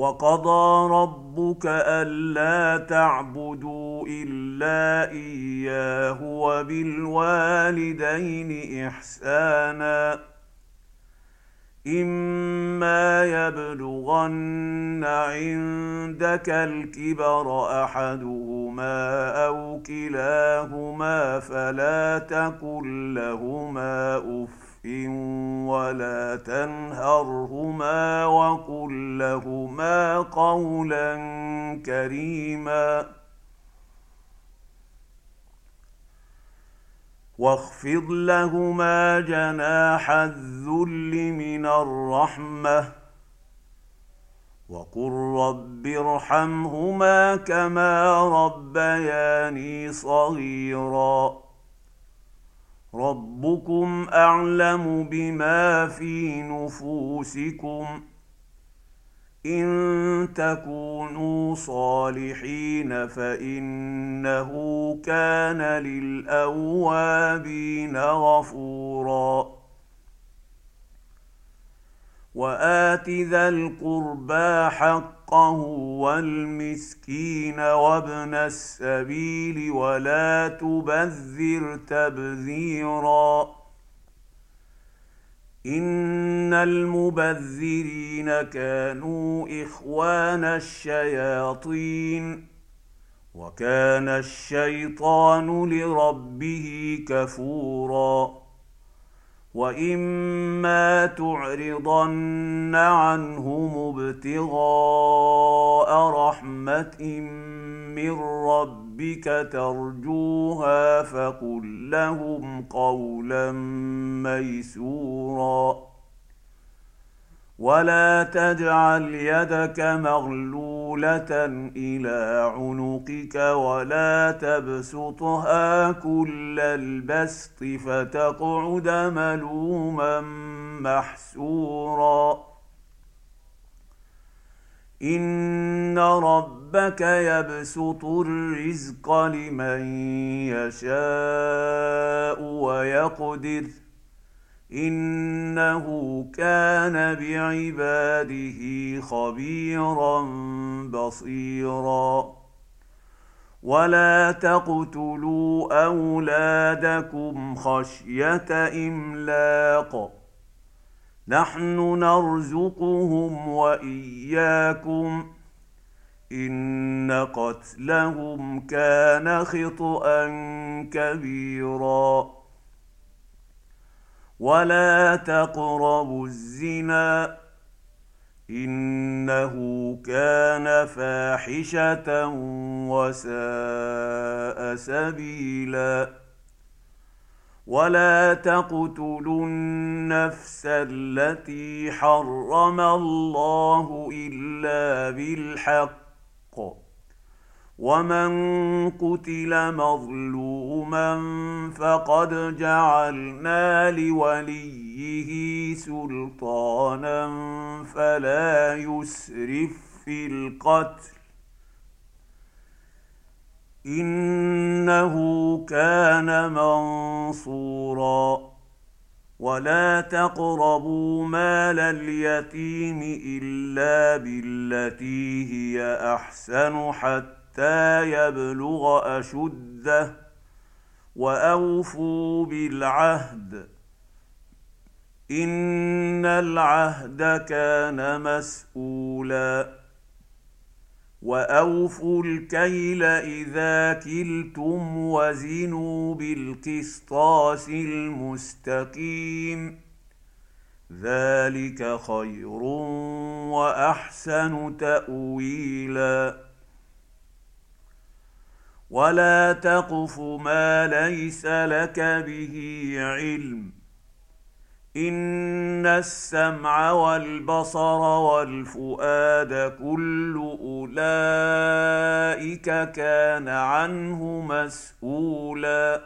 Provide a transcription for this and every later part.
وقضى ربك ألا تعبدوا إلا إياه وبالوالدين إحسانا إما يبلغن عندك الكبر أحدهما أو كلاهما فلا تقل لهما أف ولا تنهرهما وقل لهما قولا كريما واخفض لهما جناح الذل من الرحمة وقل رب ارحمهما كما ربياني صغيرا ربكم أعلم بما في نفوسكم إن تكونوا صالحين فإنه كان للأوابين غفورا وآت ذا القربى حقه والمسكين وابن السبيل ولا تبذر تبذيرا إن المبذرين كانوا إخوان الشياطين وكان الشيطان لربه كفورا وإما تعرضن عنهم ابتغاء رحمة من ربك ترجوها فقل لهم قولا ميسورا ولا تجعل يدك مغلولة إلى عنقك ولا تبسطها كل البسط فتقعد ملوما محسورا إن ربك يبسط الرزق لمن يشاء ويقدر إنه كان بعباده خبيرا بصيرا ولا تقتلوا أولادكم خشية إملاق نحن نرزقهم وإياكم إن قتلهم كان خطأ كبيرا ولا تقربوا الزنا إنه كان فاحشة وساء سبيلا ولا تقتلوا النفس التي حرم الله إلا بالحق ومن قتل مظلوما فقد جعلنا لوليه سلطانا فلا يسرف في القتل إنه كان منصورا ولا تقربوا مال اليتيم إلا بالتي هي أحسن حتى يبلغ أشده وأوفوا بالعهد إن العهد كان مسؤولا وأوفوا الكيل إذا كلتم وزنوا بالقسطاس المستقيم ذلك خير وأحسن تأويلا ولا تقف ما ليس لك به علم إن السمع والبصر والفؤاد كل أولئك كان عنه مسؤولا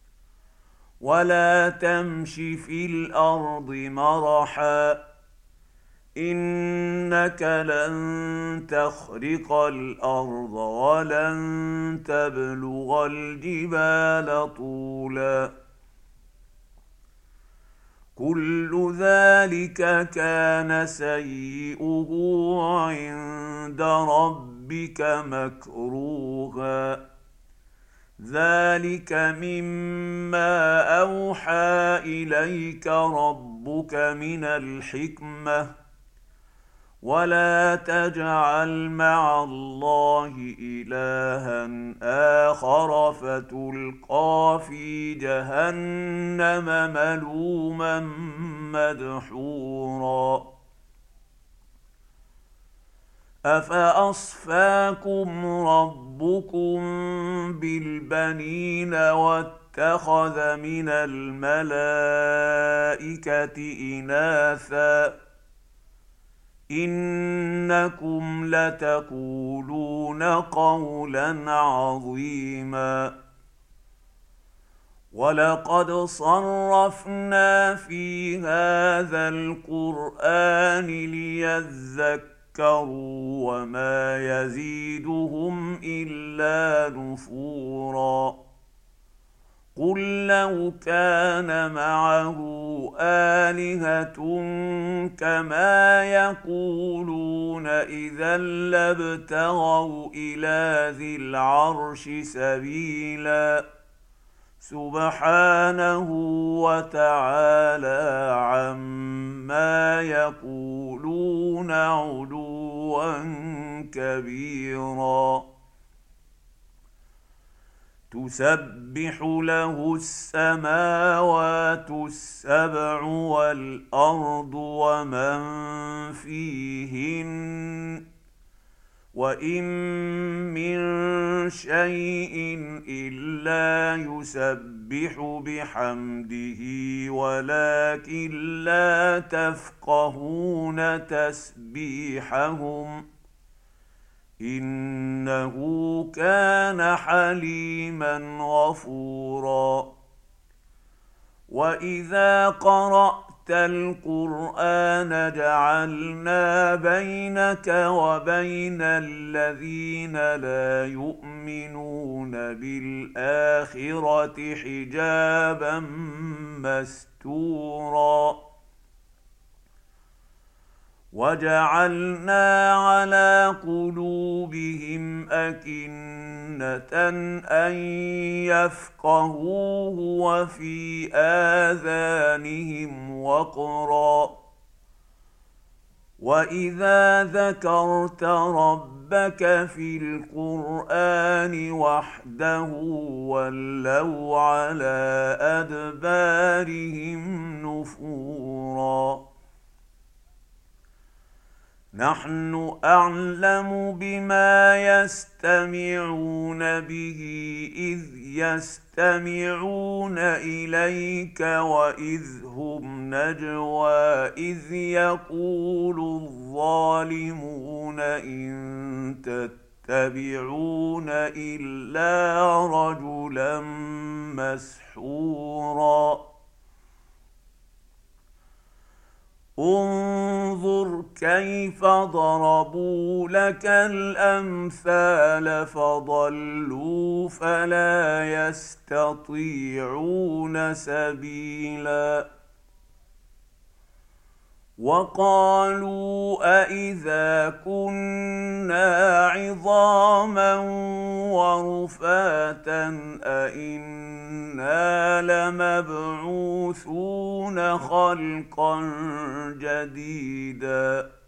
ولا تمش في الأرض مرحا إنك لن تخرق الأرض ولن تبلغ الجبال طولا كل ذلك كان سيئه عند عند ربك مكروها ذلك مما أوحى إليك ربك من الحكمة ولا تجعل مع الله إلها آخر فتلقى في جهنم ملوما مدحورا أفأصفاكم ربكم بالبنين واتخذ من الملائكة إناثا إنكم لتقولون قولا عظيما ولقد صرفنا في هذا القرآن ليذكروا وما يزيدهم إلا نفورا قل لو كان معه آلهة كما يقولون إذا لابتغوا إلى ذي العرش سبيلا سبحانه وتعالى عما يقولون علوا كبيرا تسبح له السماوات السبع والأرض ومن فيهن وإن من شيء إلا يسبح بحمده ولكن لا تفقهون تسبيحهم إنه كان حليما غفورا وإذا قرأت القرآن جعلنا بينك وبين الذين لا يؤمنون بالآخرة حجابا مستورا وجعلنا على قلوبهم أكنة أن يفقهوه وفي آذانهم وقرا وإذا ذكرت ربك في القرآن وحده ولوا على أدبارهم نفورا نحن أعلم بما يستمعون به إذ يستمعون إليك وإذ هم نجوى إذ يقول الظالمون إن تتبعون إلا رجلا مسحورا انظر كيف ضربوا لك الأمثال فضلوا فلا يستطيعون سبيلا وقالوا أإذا كنا عظاما ورفاتا أإنا لمبعوثون خلقا جديدا